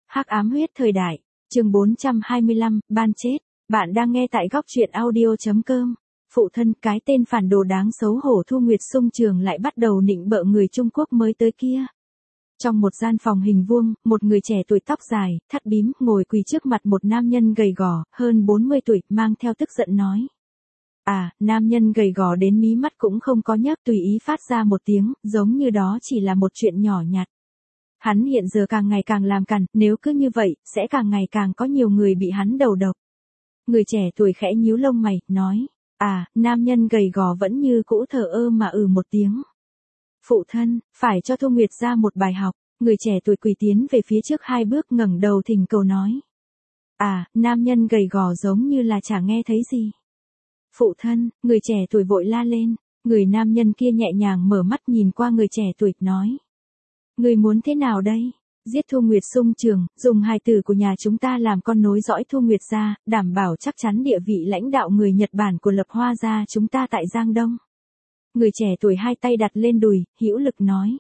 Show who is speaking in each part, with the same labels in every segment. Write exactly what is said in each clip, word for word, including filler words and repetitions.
Speaker 1: Hắc ám huyết thời đại, chương bốn trăm hai mươi lăm, ban chết. Bạn đang nghe tại góc truyện audio chấm com. Phụ thân, cái tên phản đồ đáng xấu hổ Thu Nguyệt Sung Trường lại bắt đầu nịnh bợ người Trung Quốc mới tới kia. Trong một gian phòng hình vuông, một người trẻ tuổi tóc dài, thắt bím, ngồi quỳ trước mặt một nam nhân gầy gò, hơn bốn mươi tuổi, mang theo tức giận nói. À, nam nhân gầy gò đến mí mắt cũng không có nhấc, tùy ý phát ra một tiếng, giống như đó chỉ là một chuyện nhỏ nhặt. Hắn hiện giờ càng ngày càng làm cằn, nếu cứ như vậy, sẽ càng ngày càng có nhiều người bị hắn đầu độc. Người trẻ tuổi khẽ nhíu lông mày, nói. À, nam nhân gầy gò vẫn như cũ thờ ơ mà ừ một tiếng. Phụ thân, phải cho Thu Nguyệt ra một bài học. Người trẻ tuổi quỳ tiến về phía trước hai bước, ngẩng đầu thỉnh cầu nói. À, nam nhân gầy gò giống như là chả nghe thấy gì. Phụ thân, người trẻ tuổi vội la lên. Người nam nhân kia nhẹ nhàng mở mắt nhìn qua người trẻ tuổi, nói. Người muốn thế nào đây? Giết Thu Nguyệt Sung Trường, dùng hài tử của nhà chúng ta làm con nối dõi Thu Nguyệt gia, đảm bảo chắc chắn địa vị lãnh đạo người Nhật Bản của Lập Hoa gia chúng ta tại Giang Đông. Người trẻ tuổi hai tay đặt lên đùi, hữu lực nói.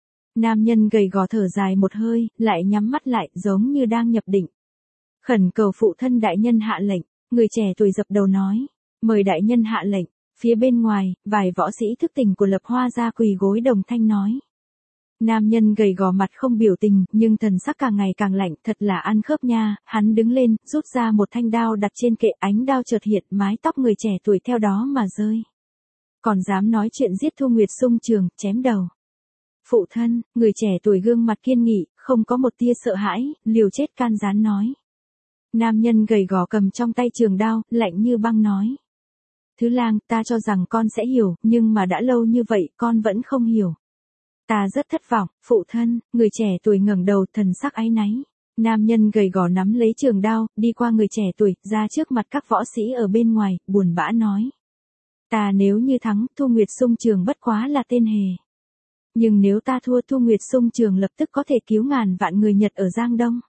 Speaker 1: Nam nhân gầy gò thở dài một hơi, lại nhắm mắt lại, giống như đang nhập định. Khẩn cầu phụ thân đại nhân hạ lệnh, người trẻ tuổi dập đầu nói. Mời đại nhân hạ lệnh. Phía bên ngoài, vài võ sĩ thức tỉnh của Lập Hoa gia quỳ gối đồng thanh nói. Nam nhân gầy gò mặt không biểu tình, nhưng thần sắc càng ngày càng lạnh, thật là ăn khớp nha. Hắn đứng lên, rút ra một thanh đao đặt trên kệ, ánh đao chợt hiện, mái tóc người trẻ tuổi theo đó mà rơi. Còn dám nói chuyện giết Thu Nguyệt Sung Trường, chém đầu. Phụ thân, người trẻ tuổi gương mặt kiên nghị, không có một tia sợ hãi, liều chết can gián nói. Nam nhân gầy gò cầm trong tay trường đao, lạnh như băng nói. Thứ lang, ta cho rằng con sẽ hiểu, nhưng mà đã lâu như vậy, con vẫn không hiểu. Ta rất thất vọng, phụ thân. Người trẻ tuổi ngẩng đầu, thần sắc áy náy. Nam nhân gầy gò nắm lấy trường đao, đi qua người trẻ tuổi, ra trước mặt các võ sĩ ở bên ngoài, buồn bã nói. Ta nếu như thắng, Thu Nguyệt Sung Trường bất quá là tên hề. Nhưng nếu ta thua, Thu Nguyệt Sung Trường lập tức có thể cứu ngàn vạn người Nhật ở Giang Đông.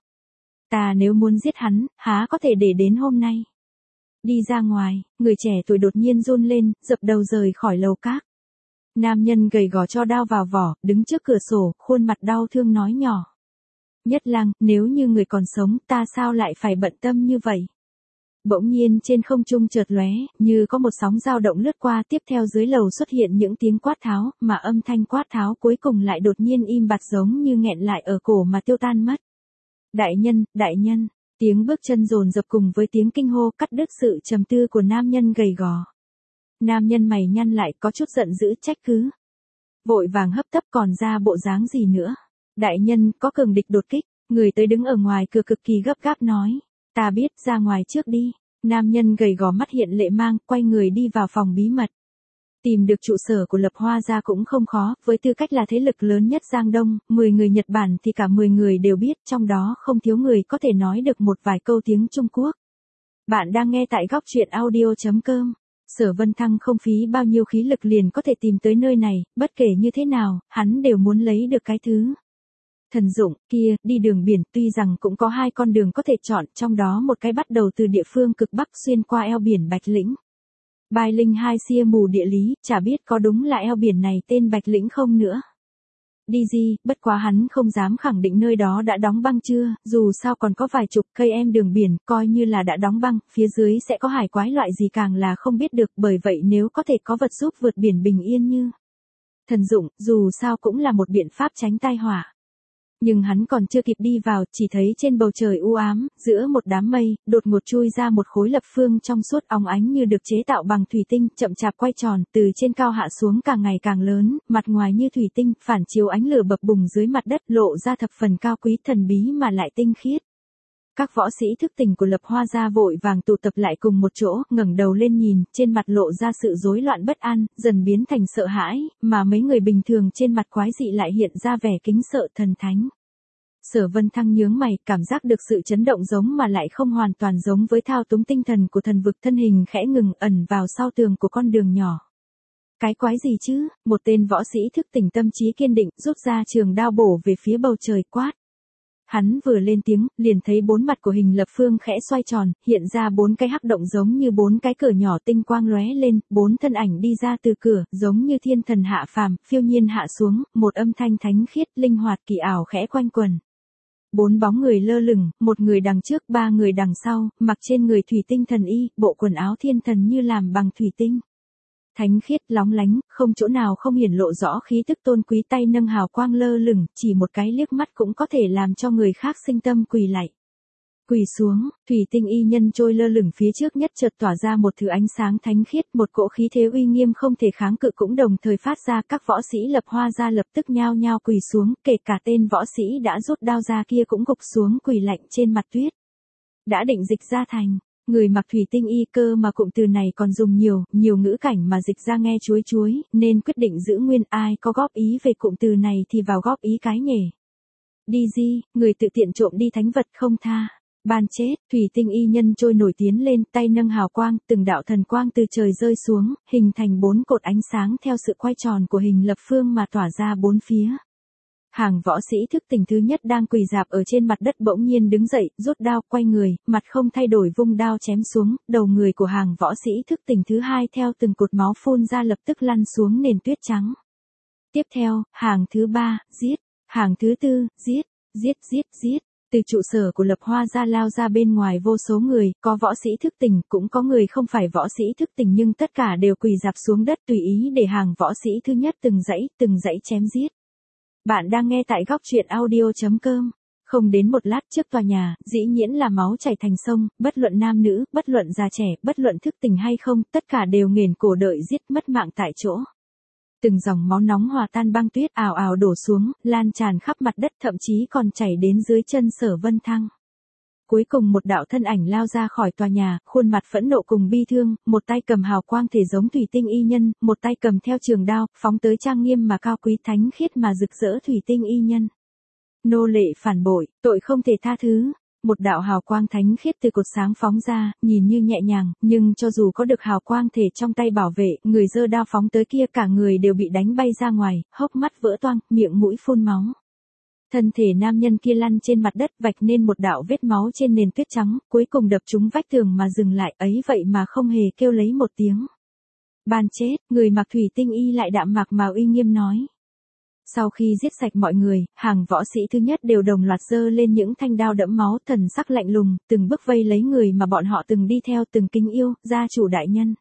Speaker 1: Ta nếu muốn giết hắn, há có thể để đến hôm nay. Đi ra ngoài, người trẻ tuổi đột nhiên run lên, dập đầu rời khỏi lầu các. Nam nhân gầy gò cho đao vào vỏ, đứng trước cửa sổ, khuôn mặt đau thương nói nhỏ. Nhất Lang, nếu như người còn sống, ta sao lại phải bận tâm như vậy? Bỗng nhiên trên không trung chợt lóe, như có một sóng dao động lướt qua, tiếp theo dưới lầu xuất hiện những tiếng quát tháo, mà âm thanh quát tháo cuối cùng lại đột nhiên im bặt giống như nghẹn lại ở cổ mà tiêu tan mất. Đại nhân, đại nhân, tiếng bước chân dồn dập cùng với tiếng kinh hô cắt đứt sự trầm tư của nam nhân gầy gò. Nam nhân mày nhăn lại, có chút giận dữ, trách cứ. Vội vàng hấp tấp, còn ra bộ dáng gì nữa. Đại nhân, có cường địch đột kích. Người tới đứng ở ngoài cửa cực kỳ gấp gáp nói. Ta biết, ra ngoài trước đi. Nam nhân gầy gò mắt hiện lệ mang, quay người đi vào phòng bí mật. Tìm được trụ sở của Lập Hoa gia cũng không khó, với tư cách là thế lực lớn nhất Giang Đông, mười người Nhật Bản thì cả mười người đều biết, trong đó không thiếu người có thể nói được một vài câu tiếng Trung Quốc. Bạn đang nghe tại góc truyện audio chấm com. Sở Vân Thăng không phí bao nhiêu khí lực liền có thể tìm tới nơi này, bất kể như thế nào, hắn đều muốn lấy được cái thứ. Thần dụng, kia, đi đường biển, tuy rằng cũng có hai con đường có thể chọn, trong đó một cái bắt đầu từ địa phương cực Bắc xuyên qua eo biển Bạch Lĩnh. Bài Linh hai xia mù địa lý, chả biết có đúng là eo biển này tên Bạch Lĩnh không nữa. Đi gì, bất quá hắn không dám khẳng định nơi đó đã đóng băng chưa, dù sao còn có vài chục cây em đường biển, coi như là đã đóng băng, phía dưới sẽ có hải quái loại gì càng là không biết được, bởi vậy nếu có thể có vật giúp vượt biển bình yên như thần dụng, dù sao cũng là một biện pháp tránh tai họa. Nhưng hắn còn chưa kịp đi vào, chỉ thấy trên bầu trời u ám, giữa một đám mây, đột ngột chui ra một khối lập phương trong suốt óng ánh như được chế tạo bằng thủy tinh, chậm chạp quay tròn, từ trên cao hạ xuống càng ngày càng lớn, mặt ngoài như thủy tinh, phản chiếu ánh lửa bập bùng dưới mặt đất, lộ ra thập phần cao quý, thần bí mà lại tinh khiết. Các võ sĩ thức tỉnh của Lập Hoa gia vội vàng tụ tập lại cùng một chỗ, ngẩng đầu lên nhìn, trên mặt lộ ra sự rối loạn bất an, dần biến thành sợ hãi, mà mấy người bình thường trên mặt quái dị lại hiện ra vẻ kính sợ thần thánh. Sở Vân Thăng nhướng mày, cảm giác được sự chấn động giống mà lại không hoàn toàn giống với thao túng tinh thần của thần vực, thân hình khẽ ngừng ẩn vào sau tường của con đường nhỏ. Cái quái gì chứ? Một tên võ sĩ thức tỉnh tâm trí kiên định, rút ra trường đao bổ về phía bầu trời quát. Hắn vừa lên tiếng, liền thấy bốn mặt của hình lập phương khẽ xoay tròn, hiện ra bốn cái hắc động giống như bốn cái cửa nhỏ, tinh quang lóe lên, bốn thân ảnh đi ra từ cửa, giống như thiên thần hạ phàm, phiêu nhiên hạ xuống, một âm thanh thánh khiết, linh hoạt kỳ ảo khẽ quanh quần. Bốn bóng người lơ lửng, một người đằng trước, ba người đằng sau, mặc trên người thủy tinh thần y, bộ quần áo thiên thần như làm bằng thủy tinh. Thánh khiết lóng lánh, không chỗ nào không hiển lộ rõ khí tức tôn quý, tay nâng hào quang lơ lửng, chỉ một cái liếc mắt cũng có thể làm cho người khác sinh tâm quỳ lạy. Quỳ xuống, thủy tinh y nhân trôi lơ lửng phía trước nhất chợt tỏa ra một thứ ánh sáng thánh khiết, một cỗ khí thế uy nghiêm không thể kháng cự cũng đồng thời phát ra, các võ sĩ lập hoa ra lập tức nhao nhao quỳ xuống, kể cả tên võ sĩ đã rút đao ra kia cũng gục xuống quỳ lạnh trên mặt tuyết. Đã định dịch ra thành, người mặc thủy tinh y cơ mà cụm từ này còn dùng nhiều, nhiều ngữ cảnh mà dịch ra nghe chuối chuối, nên quyết định giữ nguyên, ai có góp ý về cụm từ này thì vào góp ý cái nhề. Đi di, người tự tiện trộm đi thánh vật không tha. Ban chết, thủy tinh y nhân trôi nổi tiến lên, tay nâng hào quang, từng đạo thần quang từ trời rơi xuống, hình thành bốn cột ánh sáng theo sự quay tròn của hình lập phương mà tỏa ra bốn phía. Hàng võ sĩ thức tỉnh thứ nhất đang quỳ rạp ở trên mặt đất bỗng nhiên đứng dậy, rút đao, quay người, mặt không thay đổi vung đao chém xuống, đầu người của hàng võ sĩ thức tỉnh thứ hai theo từng cột máu phun ra lập tức lăn xuống nền tuyết trắng. Tiếp theo, hàng thứ ba, giết, hàng thứ tư, giết, giết, giết, giết. Từ trụ sở của lập hoa ra lao ra bên ngoài vô số người, có võ sĩ thức tỉnh, cũng có người không phải võ sĩ thức tỉnh nhưng tất cả đều quỳ rạp xuống đất tùy ý để hàng võ sĩ thứ nhất từng dãy, từng dãy chém giết. Bạn đang nghe tại góc truyện audio chấm com. Không đến một lát trước tòa nhà, dĩ nhiên là máu chảy thành sông, bất luận nam nữ, bất luận già trẻ, bất luận thức tỉnh hay không, tất cả đều nghển cổ đợi giết mất mạng tại chỗ. Từng dòng máu nóng hòa tan băng tuyết ào ào đổ xuống, lan tràn khắp mặt đất thậm chí còn chảy đến dưới chân Sở Vân Thăng. Cuối cùng một đạo thân ảnh lao ra khỏi tòa nhà, khuôn mặt phẫn nộ cùng bi thương, một tay cầm hào quang thể giống thủy tinh y nhân, một tay cầm theo trường đao, phóng tới trang nghiêm mà cao quý thánh khiết mà rực rỡ thủy tinh y nhân. Nô lệ phản bội, tội không thể tha thứ. Một đạo hào quang thánh khiết từ cột sáng phóng ra, nhìn như nhẹ nhàng, nhưng cho dù có được hào quang thể trong tay bảo vệ, người giơ đao phóng tới kia cả người đều bị đánh bay ra ngoài, hốc mắt vỡ toang, miệng mũi phun máu. Thân thể nam nhân kia lăn trên mặt đất vạch nên một đạo vết máu trên nền tuyết trắng, cuối cùng đập trúng vách tường mà dừng lại, ấy vậy mà không hề kêu lấy một tiếng. Ban chết, người mặc thủy tinh y lại đạm mạc mà uy nghiêm nói. Sau khi giết sạch mọi người, hàng võ sĩ thứ nhất đều đồng loạt giơ lên những thanh đao đẫm máu, thần sắc lạnh lùng, từng bước vây lấy người mà bọn họ từng đi theo, từng kính yêu, gia chủ đại nhân.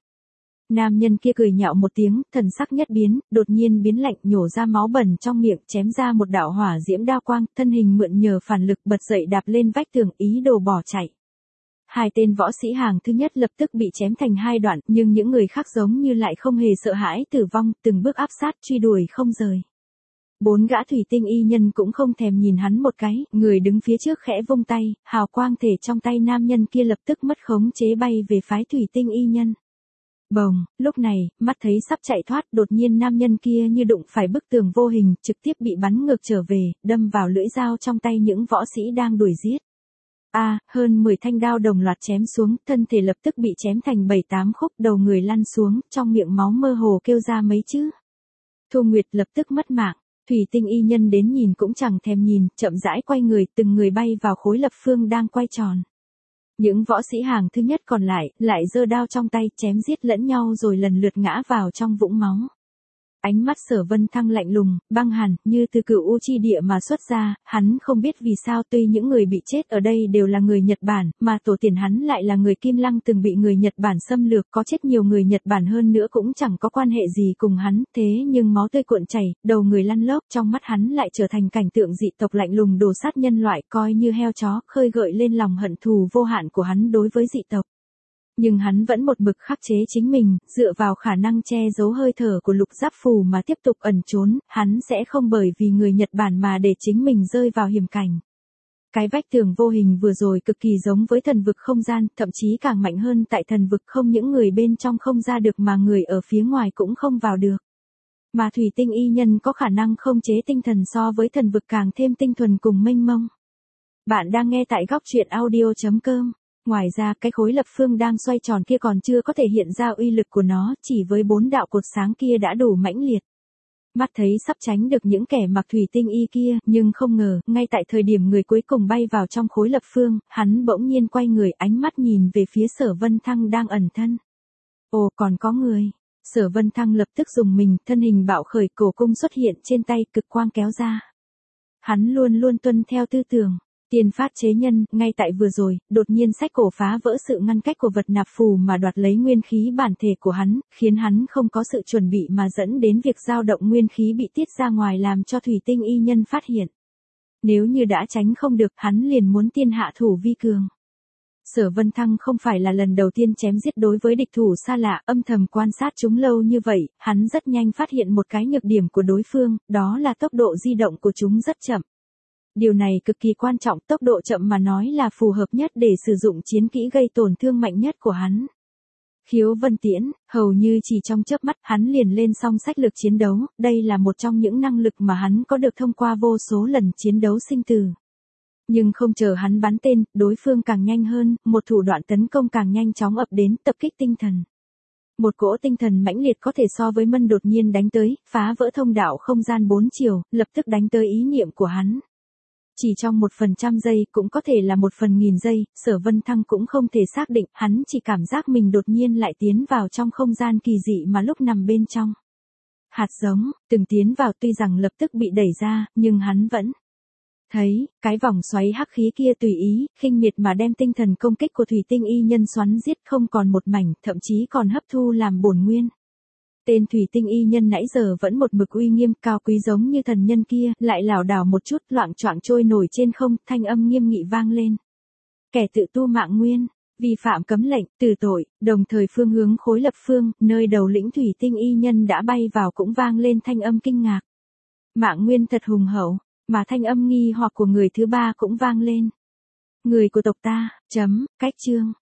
Speaker 1: Nam nhân kia cười nhạo một tiếng, thần sắc nhất biến, đột nhiên biến lạnh, nhổ ra máu bẩn trong miệng, chém ra một đạo hỏa diễm đao quang, thân hình mượn nhờ phản lực bật dậy đạp lên vách tường, ý đồ bỏ chạy. Hai tên võ sĩ hàng thứ nhất lập tức bị chém thành hai đoạn, nhưng những người khác giống như lại không hề sợ hãi tử vong, từng bước áp sát truy đuổi không rời. Bốn gã thủy tinh y nhân cũng không thèm nhìn hắn một cái, người đứng phía trước khẽ vung tay, hào quang thể trong tay nam nhân kia lập tức mất khống chế bay về phái thủy tinh y nhân. Bồng, lúc này, mắt thấy sắp chạy thoát, đột nhiên nam nhân kia như đụng phải bức tường vô hình, trực tiếp bị bắn ngược trở về, đâm vào lưỡi dao trong tay những võ sĩ đang đuổi giết. A, à, hơn mười thanh đao đồng loạt chém xuống, thân thể lập tức bị chém thành bảy tám khúc, đầu người lăn xuống, trong miệng máu mơ hồ kêu ra mấy chữ. Thu Nguyệt lập tức mất mạng. Thủy tinh y nhân đến nhìn cũng chẳng thèm nhìn, chậm rãi quay người, từng người bay vào khối lập phương đang quay tròn. Những võ sĩ hàng thứ nhất còn lại, lại giơ đao trong tay, chém giết lẫn nhau rồi lần lượt ngã vào trong vũng máu. Ánh mắt Sở Vân Thăng lạnh lùng, băng hàn, như từ cửu u chi địa mà xuất ra, hắn không biết vì sao tuy những người bị chết ở đây đều là người Nhật Bản, mà tổ tiên hắn lại là người Kim Lăng từng bị người Nhật Bản xâm lược, có chết nhiều người Nhật Bản hơn nữa cũng chẳng có quan hệ gì cùng hắn, thế nhưng máu tươi cuộn chảy, đầu người lăn lóc, trong mắt hắn lại trở thành cảnh tượng dị tộc lạnh lùng đồ sát nhân loại, coi như heo chó, khơi gợi lên lòng hận thù vô hạn của hắn đối với dị tộc. Nhưng hắn vẫn một mực khắc chế chính mình, dựa vào khả năng che giấu hơi thở của lục giáp phù mà tiếp tục ẩn trốn, hắn sẽ không bởi vì người Nhật Bản mà để chính mình rơi vào hiểm cảnh. Cái vách tường vô hình vừa rồi cực kỳ giống với thần vực không gian, thậm chí càng mạnh hơn, tại thần vực không những người bên trong không ra được mà người ở phía ngoài cũng không vào được. Mà thủy tinh y nhân có khả năng không chế tinh thần so với thần vực càng thêm tinh thuần cùng mênh mông. Bạn đang nghe tại góc truyện audio chấm com. Ngoài ra, cái khối lập phương đang xoay tròn kia còn chưa có thể hiện ra uy lực của nó, chỉ với bốn đạo cột sáng kia đã đủ mãnh liệt. Mắt thấy sắp tránh được những kẻ mặc thủy tinh y kia, nhưng không ngờ, ngay tại thời điểm người cuối cùng bay vào trong khối lập phương, hắn bỗng nhiên quay người, ánh mắt nhìn về phía Sở Vân Thăng đang ẩn thân. Ồ, còn có người. Sở Vân Thăng lập tức dùng mình, thân hình bạo khởi, cổ cung xuất hiện trên tay, cực quang kéo ra. Hắn luôn luôn tuân theo tư tưởng. Tiên phát chế nhân, ngay tại vừa rồi, đột nhiên sách cổ phá vỡ sự ngăn cách của vật nạp phù mà đoạt lấy nguyên khí bản thể của hắn, khiến hắn không có sự chuẩn bị mà dẫn đến việc dao động nguyên khí bị tiết ra ngoài làm cho thủy tinh y nhân phát hiện. Nếu như đã tránh không được, hắn liền muốn tiên hạ thủ vi cường. Sở Vân Thăng không phải là lần đầu tiên chém giết đối với địch thủ xa lạ, âm thầm quan sát chúng lâu như vậy, hắn rất nhanh phát hiện một cái nhược điểm của đối phương, đó là tốc độ di động của chúng rất chậm. Điều này cực kỳ quan trọng, tốc độ chậm mà nói là phù hợp nhất để sử dụng chiến kỹ gây tổn thương mạnh nhất của hắn. Khiếu Vân Tiễn, hầu như chỉ trong chớp mắt hắn liền lên song sách lược chiến đấu, đây là một trong những năng lực mà hắn có được thông qua vô số lần chiến đấu sinh tử. Nhưng không chờ hắn bắn tên, đối phương càng nhanh hơn, một thủ đoạn tấn công càng nhanh chóng ập đến, tập kích tinh thần. Một cỗ tinh thần mãnh liệt có thể so với mân đột nhiên đánh tới, phá vỡ thông đạo không gian bốn chiều, lập tức đánh tới ý niệm của hắn. Chỉ trong một phần trăm giây, cũng có thể là một phần nghìn giây, Sở Vân Thăng cũng không thể xác định, hắn chỉ cảm giác mình đột nhiên lại tiến vào trong không gian kỳ dị mà lúc nằm bên trong. Hạt giống, từng tiến vào tuy rằng lập tức bị đẩy ra, nhưng hắn vẫn thấy, cái vòng xoáy hắc khí kia tùy ý, khinh miệt mà đem tinh thần công kích của thủy tinh y nhân xoắn giết không còn một mảnh, thậm chí còn hấp thu làm bổn nguyên. Tên thủy tinh y nhân nãy giờ vẫn một mực uy nghiêm cao quý giống như thần nhân kia, lại lảo đảo một chút loạng choạng trôi nổi trên không, thanh âm nghiêm nghị vang lên. Kẻ tự tu mạng nguyên, vi phạm cấm lệnh, tử tội, đồng thời phương hướng khối lập phương, nơi đầu lĩnh thủy tinh y nhân đã bay vào cũng vang lên thanh âm kinh ngạc. Mạng nguyên thật hùng hậu, mà thanh âm nghi hoặc của người thứ ba cũng vang lên. Người của tộc ta, chấm, cách chương.